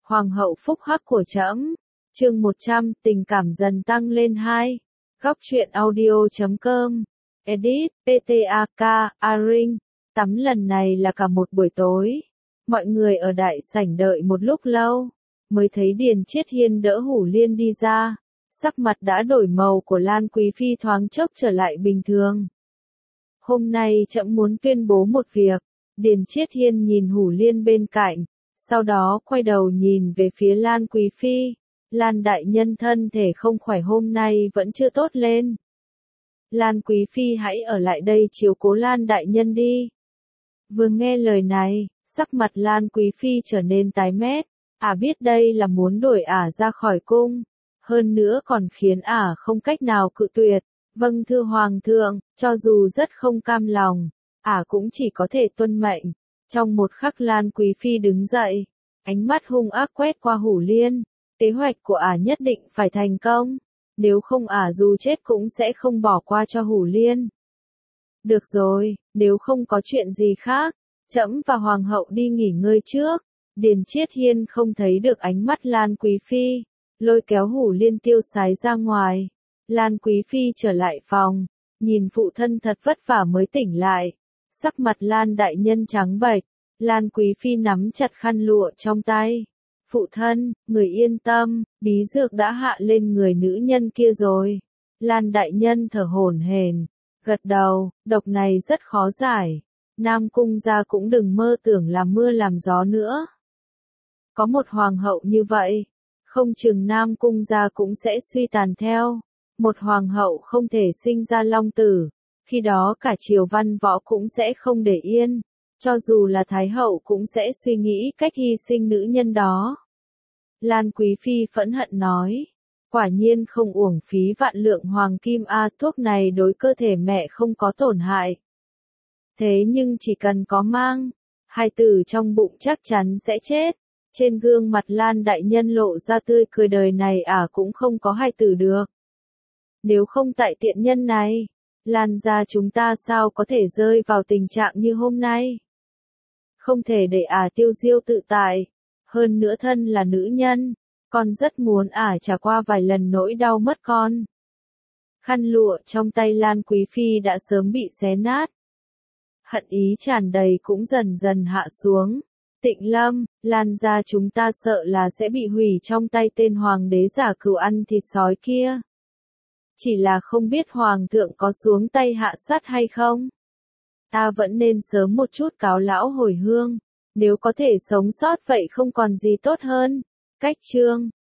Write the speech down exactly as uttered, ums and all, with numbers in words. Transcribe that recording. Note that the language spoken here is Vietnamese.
Hoàng hậu phúc hắc của trẫm. Chương một trăm, tình cảm dần tăng lên hai. Góc truyện audio chấm com. Edit, pê tê a ca, Arin. Tắm lần này là cả một buổi tối. Mọi người ở đại sảnh đợi một lúc lâu, mới thấy Điền Chiết Hiên đỡ Hủ Liên đi ra. Sắc mặt đã đổi màu của Lan Quý Phi thoáng chốc trở lại bình thường. Hôm nay trẫm muốn tuyên bố một việc. Điền Chiết Hiên nhìn Hủ Liên bên cạnh, sau đó quay đầu nhìn về phía Lan Quý Phi. Lan đại nhân thân thể không khỏe hôm nay vẫn chưa tốt lên. Lan Quý Phi hãy ở lại đây chiếu cố Lan đại nhân đi. Vừa nghe lời này, sắc mặt Lan Quý Phi trở nên tái mét. Ả biết đây là muốn đuổi Ả ra khỏi cung, hơn nữa còn khiến Ả không cách nào cự tuyệt. Vâng thưa Hoàng thượng, cho dù rất không cam lòng, Ả cũng chỉ có thể tuân mệnh. Trong một khắc Lan Quý Phi đứng dậy, ánh mắt hung ác quét qua Hủ Liên. Kế hoạch của Ả nhất định phải thành công, nếu không Ả dù chết cũng sẽ không bỏ qua cho Hủ Liên. Được rồi, nếu không có chuyện gì khác, trẫm và Hoàng hậu đi nghỉ ngơi trước. Điền Chiết Hiên không thấy được ánh mắt Lan Quý Phi, lôi kéo Hủ Liên tiêu sái ra ngoài. Lan Quý Phi trở lại phòng, nhìn phụ thân thật vất vả mới tỉnh lại. Sắc mặt Lan đại nhân trắng bệch, Lan Quý Phi nắm chặt khăn lụa trong tay. Phụ thân, người yên tâm, bí dược đã hạ lên người nữ nhân kia rồi. Lan đại nhân thở hổn hển, gật đầu, độc này rất khó giải. Nam cung gia cũng đừng mơ tưởng làm mưa làm gió nữa. Có một hoàng hậu như vậy, không chừng Nam cung gia cũng sẽ suy tàn theo. Một hoàng hậu không thể sinh ra long tử, khi đó cả triều văn võ cũng sẽ không để yên. Cho dù là thái hậu cũng sẽ suy nghĩ cách hy sinh nữ nhân đó. Lan Quý Phi phẫn hận nói, quả nhiên không uổng phí vạn lượng hoàng kim a, thuốc này đối cơ thể mẹ không có tổn hại. Thế nhưng chỉ cần có mang, hài tử trong bụng chắc chắn sẽ chết. Trên gương mặt Lan đại nhân lộ ra tươi cười, đời này Ả cũng không có hài tử được. Nếu không tại tiện nhân này, Lan gia chúng ta sao có thể rơi vào tình trạng như hôm nay. Không thể để Ả tiêu diêu tự tại. Hơn nữa thân là nữ nhân, con rất muốn Ả trải qua vài lần nỗi đau mất con. Khăn lụa trong tay Lan Quý Phi đã sớm bị xé nát. Hận ý tràn đầy cũng dần dần hạ xuống. Tịnh Lâm, Lan gia chúng ta sợ là sẽ bị hủy trong tay tên hoàng đế giả cừu ăn thịt sói kia. Chỉ là không biết hoàng thượng có xuống tay hạ sát hay không. Ta vẫn nên sớm một chút cáo lão hồi hương. Nếu có thể sống sót vậy không còn gì tốt hơn. Cách chương